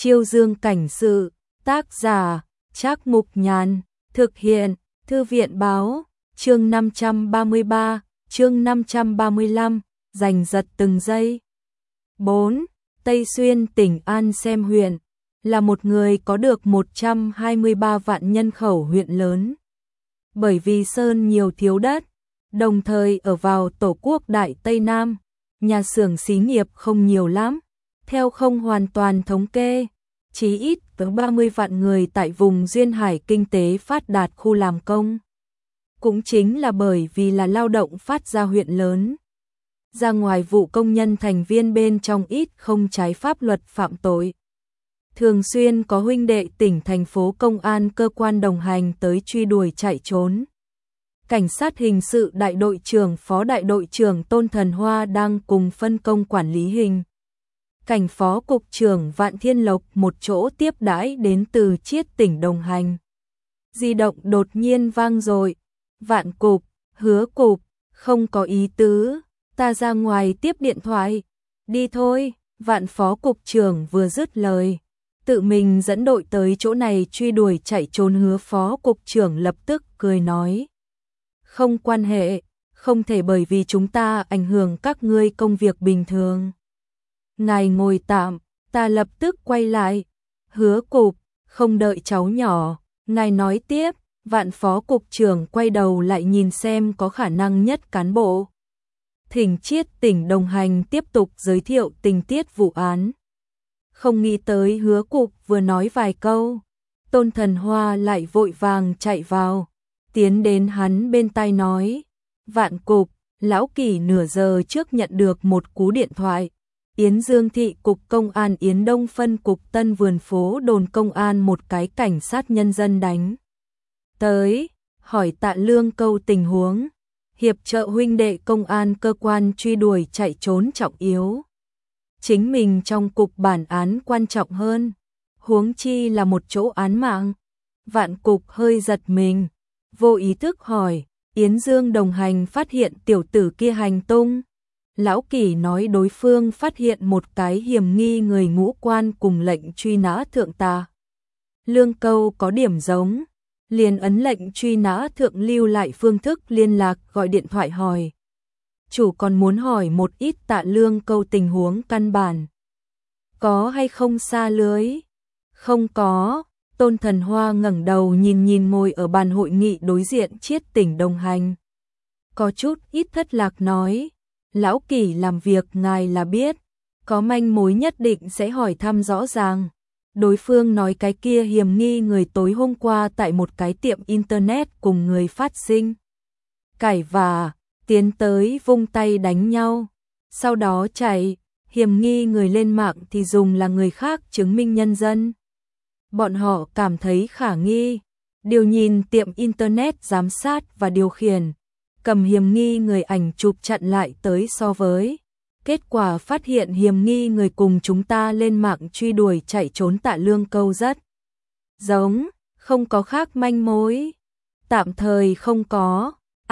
Chiêu dương cảnh sự, tác giả, Trác Mục Nhàn, thực hiện, Thư viện báo, chương 533, chương 535, giành giật từng giây. 4. Tây Xuyên tỉnh An Xem huyện, là một người có được 123 vạn nhân khẩu huyện lớn. Bởi vì sơn nhiều thiếu đất, đồng thời ở vào tổ quốc Đại Tây Nam, nhà xưởng xí nghiệp không nhiều lắm, theo không hoàn toàn thống kê, chí ít tới 30 vạn người tại vùng duyên hải kinh tế phát đạt khu làm công. Cũng chính là bởi vì là lao động phát ra huyện lớn. Ra ngoài vụ công nhân thành viên bên trong ít không trái pháp luật phạm tội. Thường xuyên có huynh đệ tỉnh thành phố công an cơ quan đồng hành tới truy đuổi chạy trốn. Cảnh sát hình sự đại đội trưởng phó đại đội trưởng Tôn Thần Hoa đang cùng phân công quản lý hình. Cảnh phó cục trưởng Vạn Thiên Lộc một chỗ tiếp đãi đến từ Chiết tỉnh đồng hành. Di động đột nhiên vang dội. Vạn cục, Hứa cục, không có ý tứ, ta ra ngoài tiếp điện thoại. Đi thôi, Vạn phó cục trưởng vừa dứt lời, tự mình dẫn đội tới chỗ này truy đuổi chạy trốn. Hứa phó cục trưởng lập tức cười nói. Không quan hệ, không thể bởi vì chúng ta ảnh hưởng các ngươi công việc bình thường. Ngài ngồi tạm, ta lập tức quay lại. Hứa cục, không đợi cháu nhỏ, ngài nói tiếp. Vạn phó cục trưởng quay đầu lại nhìn xem có khả năng nhất cán bộ. Thỉnh Chiết tỉnh đồng hành tiếp tục giới thiệu tình tiết vụ án. Không nghĩ tới Hứa cục vừa nói vài câu, Tôn Thần Hoa lại vội vàng chạy vào, tiến đến hắn bên tai nói. Vạn cục, lão Kỳ nửa giờ trước nhận được một cú điện thoại. Yến Dương thị cục công an Yến Đông phân cục Tân Vườn phố đồn công an một cái cảnh sát nhân dân đánh tới, hỏi Tạ Lương Câu tình huống, hiệp trợ huynh đệ công an cơ quan truy đuổi chạy trốn trọng yếu. Chính mình trong cục bản án quan trọng hơn, huống chi là một chỗ án mạng. Vạn cục hơi giật mình, vô ý thức hỏi, Yến Dương đồng hành phát hiện tiểu tử kia hành tung. Lão Kỳ nói đối phương phát hiện một cái hiểm nghi người ngũ quan cùng lệnh truy nã thượng tà. Lương Câu có điểm giống, liền ấn lệnh truy nã thượng lưu lại phương thức liên lạc gọi điện thoại hỏi. Chủ còn muốn hỏi một ít Tạ Lương Câu tình huống căn bản. Có hay không xa lưới? Không có. Tôn Thần Hoa ngẩng đầu nhìn ngồi ở bàn hội nghị đối diện Chiết tỉnh đồng hành. Có chút ít thất lạc nói. Lão Kỳ làm việc ngài là biết, có manh mối nhất định sẽ hỏi thăm rõ ràng. Đối phương nói cái kia hiểm nghi người tối hôm qua tại một cái tiệm internet cùng người phát sinh cãi vã, tiến tới vung tay đánh nhau, sau đó chạy. Hiểm nghi người lên mạng thì dùng là người khác chứng minh nhân dân. Bọn họ cảm thấy khả nghi, điều nhìn tiệm internet giám sát và điều khiển, cầm hiểm nghi người ảnh chụp chặn lại tới so với. Kết quả phát hiện hiểm nghi người cùng chúng ta lên mạng truy đuổi chạy trốn Tạ Lương Câu rất giống, không có khác manh mối. Tạm thời không có.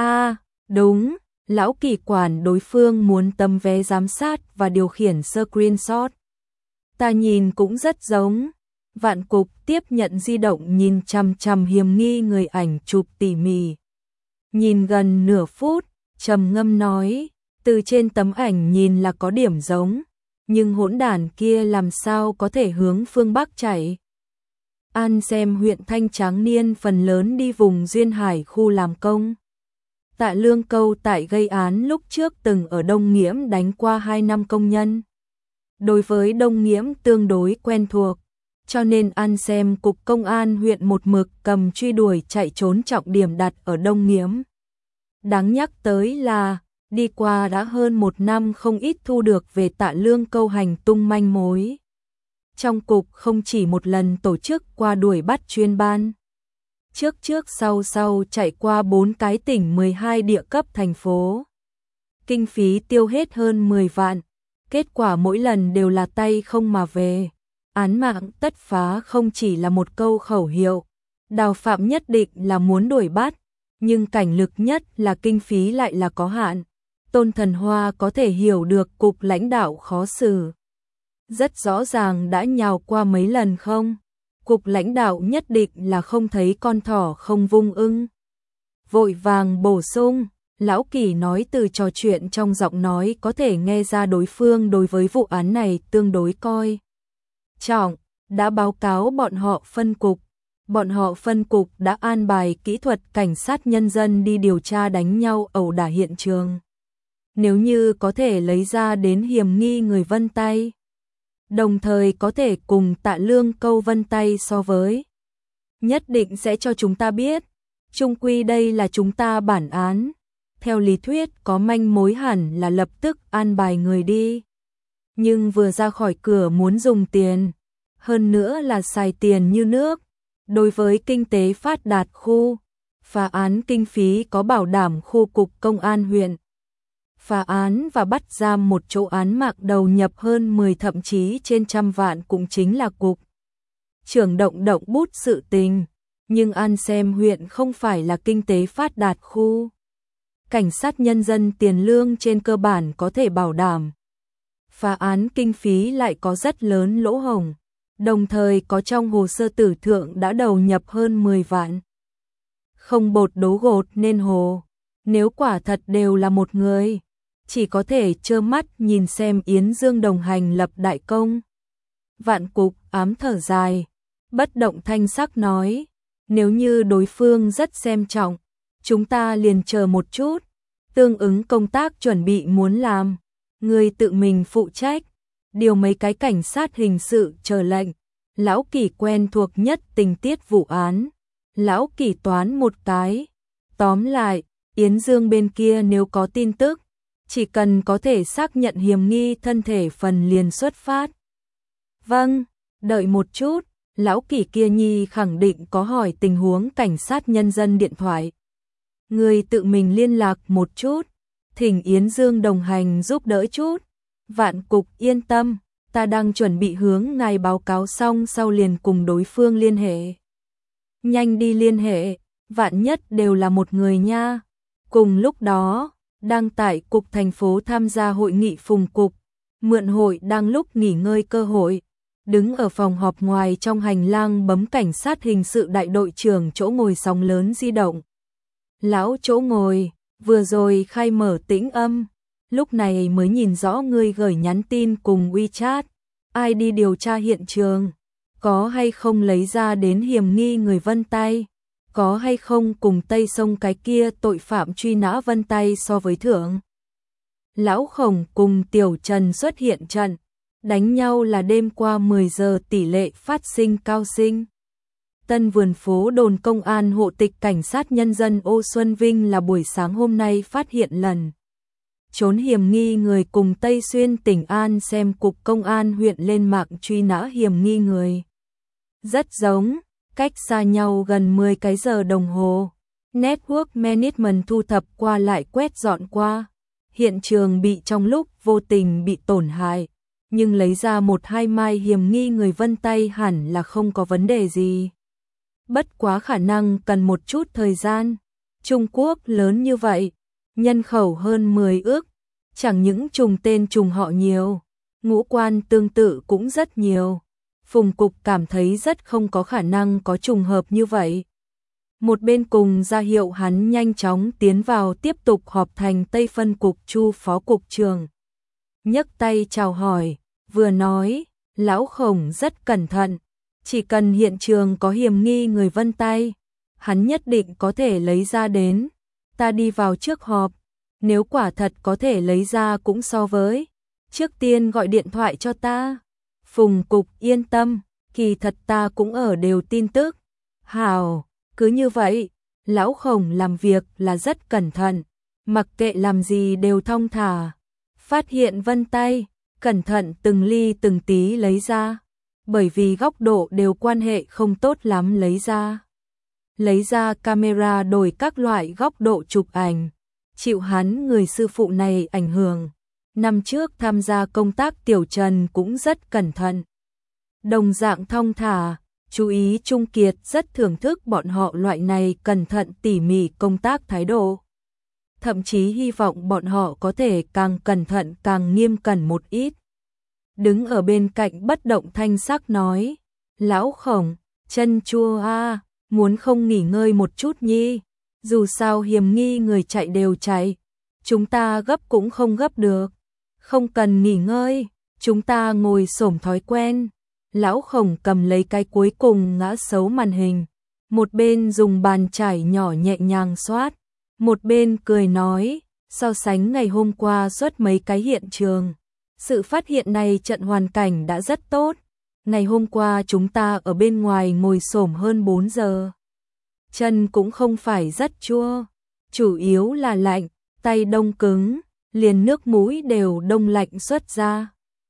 Đúng, lão Kỳ quản đối phương muốn tấm vé giám sát và điều khiển screenshot. Ta nhìn cũng rất giống. Vạn cục tiếp nhận di động nhìn chằm chằm hiểm nghi người ảnh chụp tỉ mỉ. Nhìn gần nửa phút, trầm ngâm nói, từ trên tấm ảnh nhìn là có điểm giống, nhưng hỗn đản kia làm sao có thể hướng phương Bắc chạy. An Xem huyện thanh tráng niên phần lớn đi vùng duyên hải khu làm công. Tạ Lương Câu tại gây án lúc trước từng ở Đông Nghiễm đánh qua 2 năm công nhân. Đối với Đông Nghiễm tương đối quen thuộc, cho nên An Xem cục công an huyện một mực cầm truy đuổi chạy trốn trọng điểm đặt ở Đông Nghiễm. Đáng nhắc tới là, đi qua đã hơn 1 năm không ít thu được về Tạ Lương Câu hành tung manh mối. Trong cục không chỉ một lần tổ chức qua đuổi bắt chuyên ban. Trước sau chạy qua 4 cái tỉnh 12 địa cấp thành phố. Kinh phí tiêu hết hơn 10 vạn. Kết quả mỗi lần đều là tay không mà về. Án mạng tất phá không chỉ là một câu khẩu hiệu. Đào phạm nhất định là muốn đuổi bắt. Nhưng cảnh lực nhất là kinh phí lại là có hạn. Tôn Thần Hoa có thể hiểu được cục lãnh đạo khó xử. rất rõ ràng đã nhào qua mấy lần không? Cục lãnh đạo nhất định là không thấy con thỏ không vung ưng. Vội vàng bổ sung, Lão Kỷ nói từ trò chuyện trong giọng nói có thể nghe ra đối phương đối với vụ án này tương đối coi trọng, đã báo cáo bọn họ phân cục. Bọn họ phân cục đã an bài kỹ thuật cảnh sát nhân dân đi điều tra đánh nhau ẩu đả hiện trường. Nếu như có thể lấy ra đến hiểm nghi người vân tay, đồng thời có thể cùng Tạ Lương câu vân tay so với, nhất định sẽ cho chúng ta biết. Chung quy đây là chúng ta bản án. Theo lý thuyết có manh mối hẳn là lập tức an bài người đi. Nhưng vừa ra khỏi cửa muốn dùng tiền, hơn nữa là xài tiền như nước. Đối với kinh tế phát đạt khu, phá án kinh phí có bảo đảm khu cục công an huyện. Phá án và bắt giam một chỗ án mạng đầu nhập hơn 10 thậm chí trên trăm vạn cũng chính là cục trưởng động bút sự tình. Nhưng An Xem huyện không phải là kinh tế phát đạt khu. Cảnh sát nhân dân tiền lương trên cơ bản có thể bảo đảm. Phá án kinh phí lại có rất lớn lỗ hổng. Đồng thời có trong hồ sơ tử thượng đã đầu nhập hơn 10 vạn. Không bột đấu gột nên hồ. Nếu quả thật đều là một người, chỉ có thể trơ mắt nhìn xem Yến Dương đồng hành lập đại công. Vạn Cục ám thở dài, bất động thanh sắc nói, nếu như đối phương rất xem trọng, chúng ta liền chờ một chút, tương ứng công tác chuẩn bị muốn làm, người tự mình phụ trách, điều mấy cái cảnh sát hình sự chờ lệnh. Lão Kỷ quen thuộc nhất tình tiết vụ án, Lão Kỷ toán một cái. Tóm lại, Yến Dương bên kia nếu có tin tức, chỉ cần có thể xác nhận hiểm nghi thân thể phần liền xuất phát. Vâng, đợi một chút, Lão Kỷ kia nhi khẳng định có hỏi tình huống cảnh sát nhân dân điện thoại. Người tự mình liên lạc một chút, thỉnh Yến Dương đồng hành giúp đỡ chút. Vạn Cục yên tâm, ta đang chuẩn bị hướng ngài báo cáo xong sau liền cùng đối phương liên hệ. Nhanh đi liên hệ, vạn nhất đều là một người nha. Cùng lúc đó, đang tại cục thành phố tham gia hội nghị phùng cục, mượn hội đang lúc nghỉ ngơi cơ hội, đứng ở phòng họp ngoài trong hành lang bấm cảnh sát hình sự đại đội trưởng chỗ ngồi sóng lớn di động. Lão chỗ ngồi, vừa rồi khai mở tĩnh âm, lúc này mới nhìn rõ người gửi nhắn tin cùng WeChat, ai đi điều tra hiện trường, có hay không lấy ra đến hiểm nghi người vân tay, có hay không cùng Tây Sông cái kia tội phạm truy nã vân tay so với thượng. Lão Khổng cùng Tiểu Trần xuất hiện trận, đánh nhau là đêm qua 10 giờ tỷ lệ phát sinh cao sinh. Tân Vườn Phố đồn công an hộ tịch cảnh sát nhân dân Ô Xuân Vinh là buổi sáng hôm nay phát hiện lần trốn hiểm nghi người cùng Tây Xuyên tỉnh An Xem cục công an huyện lên mạng truy nã hiểm nghi người. Rất giống, cách xa nhau gần 10 cái giờ đồng hồ. Network Management thu thập qua lại quét dọn qua. Hiện trường bị trong lúc vô tình bị tổn hại, nhưng lấy ra 1-2 mai hiểm nghi người vân tay hẳn là không có vấn đề gì. Bất quá khả năng cần một chút thời gian. Trung Quốc lớn như vậy, nhân khẩu hơn 10 ước, chẳng những trùng tên trùng họ nhiều, ngũ quan tương tự cũng rất nhiều. Phùng Cục cảm thấy rất không có khả năng có trùng hợp như vậy. Một bên cùng ra hiệu hắn nhanh chóng tiến vào tiếp tục họp thành Tây phân cục Chu phó cục trưởng. Nhấc tay chào hỏi, vừa nói, Lão Khổng rất cẩn thận, chỉ cần hiện trường có hiểm nghi người vân tay, hắn nhất định có thể lấy ra đến. Ta đi vào trước họp, nếu quả thật có thể lấy ra cũng so với, trước tiên gọi điện thoại cho ta. Phùng Cục yên tâm, kỳ thật ta cũng ở đều tin tức. Hào, cứ như vậy, Lão Khổng làm việc là rất cẩn thận, mặc kệ làm gì đều thong thả. Phát hiện vân tay, cẩn thận từng ly từng tí lấy ra, bởi vì góc độ đều quan hệ không tốt lắm lấy ra. Lấy ra camera đổi các loại góc độ chụp ảnh, chịu hắn người sư phụ này ảnh hưởng. Năm trước tham gia công tác Tiểu Trần cũng rất cẩn thận. Đồng dạng thong thả, chú ý Trung Kiệt rất thưởng thức bọn họ loại này cẩn thận tỉ mỉ công tác thái độ. Thậm chí hy vọng bọn họ có thể càng cẩn thận càng nghiêm cẩn một ít. đứng ở bên cạnh bất động thanh sắc nói, lão Khổng, chân chua a, muốn không nghỉ ngơi một chút nhi, dù sao hiểm nghi người chạy đều chạy, chúng ta gấp cũng không gấp được, không cần nghỉ ngơi, chúng ta ngồi xổm thói quen. Lão Khổng cầm lấy cái cuối cùng ngã xấu màn hình, một bên dùng bàn chải nhỏ nhẹ nhàng xoát, một bên cười nói, so sánh ngày hôm qua xuất mấy cái hiện trường. Sự phát hiện này trận hoàn cảnh đã rất tốt. Ngày hôm qua chúng ta ở bên ngoài ngồi xổm hơn 4 giờ. Chân cũng không phải rất chua, chủ yếu là lạnh, tay đông cứng, liền nước mũi đều đông lạnh xuất ra.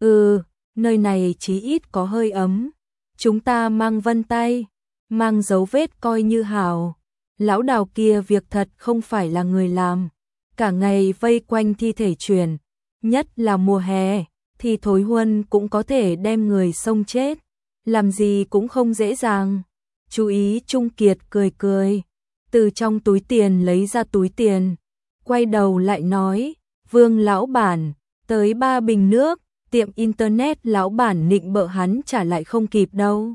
Nơi này chí ít có hơi ấm. Chúng ta mang vân tay, mang dấu vết coi như hảo. Lão Đào kia việc thật không phải là người làm. Cả ngày vây quanh thi thể chuyển, nhất là mùa hè, thì thối huân cũng có thể đem người xông chết. Làm gì cũng không dễ dàng. Chú ý Trung Kiệt cười cười, từ trong túi tiền lấy ra túi tiền, quay đầu lại nói, Vương lão bản, tới 3 bình nước, tiệm internet lão bản nịnh bợ hắn trả lại không kịp đâu.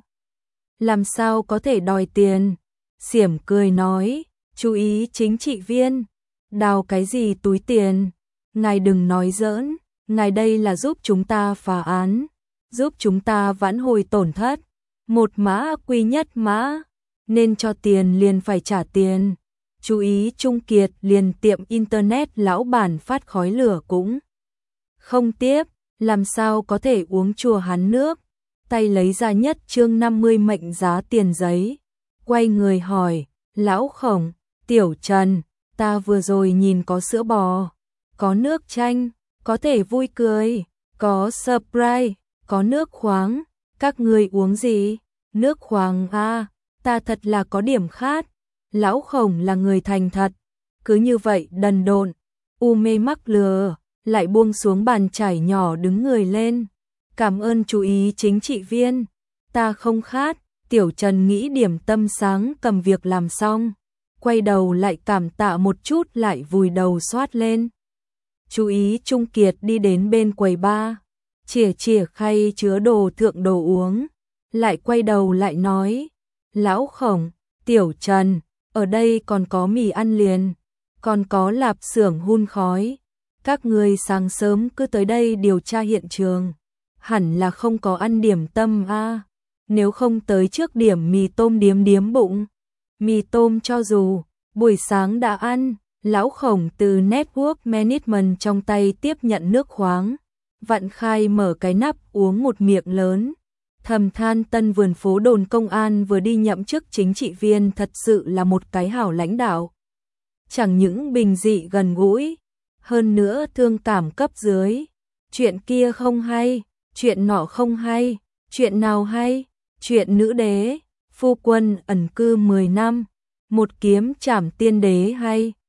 Làm sao có thể đòi tiền? Xiểm cười nói, chú ý chính trị viên, đào cái gì túi tiền, ngài đừng nói giỡn, ngài đây là giúp chúng ta phá án, giúp chúng ta vãn hồi tổn thất, một mã quy nhất mã, nên cho tiền liền phải trả tiền. Chú ý Trung Kiệt liền tiệm internet lão bản phát khói lửa cũng không tiếp, làm sao có thể uống chùa hắn nước. Tay lấy ra nhất chương 50 mệnh giá tiền giấy, quay người hỏi, lão Khổng, Tiểu Trần, ta vừa rồi nhìn có sữa bò, có nước chanh, có thể vui cười, có Sprite, có nước khoáng, các người uống gì? Nước khoáng à, ta thật là có điểm khát. Lão Khổng là người thành thật, cứ như vậy đần độn, mê mắc lừa, lại buông xuống bàn chải nhỏ đứng người lên. Cảm ơn chú ý chính trị viên, ta không khát. Tiểu Trần nghĩ điểm tâm sáng cầm việc làm xong, quay đầu lại cảm tạ một chút lại vùi đầu xoát lên. Chú ý Trung Kiệt đi đến bên quầy bar, chìa khay chứa đồ thượng đồ uống, lại quay đầu lại nói, lão Khổng, Tiểu Trần, ở đây còn có mì ăn liền, còn có lạp xưởng hun khói, các người sáng sớm cứ tới đây điều tra hiện trường, hẳn là không có ăn điểm tâm a. Nếu không tới trước điểm mì tôm điếm điếm bụng. Mì tôm cho dù buổi sáng đã ăn, lão Khổng từ Network Management trong tay tiếp nhận nước khoáng, vặn khai mở cái nắp uống một miệng lớn, thầm than tân vườn phố đồn công an vừa đi nhậm chức chính trị viên thật sự là một cái hảo lãnh đạo. Chẳng những bình dị gần gũi, hơn nữa thương cảm cấp dưới. Chuyện kia không hay, chuyện nọ không hay, chuyện nào hay? Chuyện nữ đế, phu quân ẩn cư 10 năm, một kiếm trảm tiên đế hay.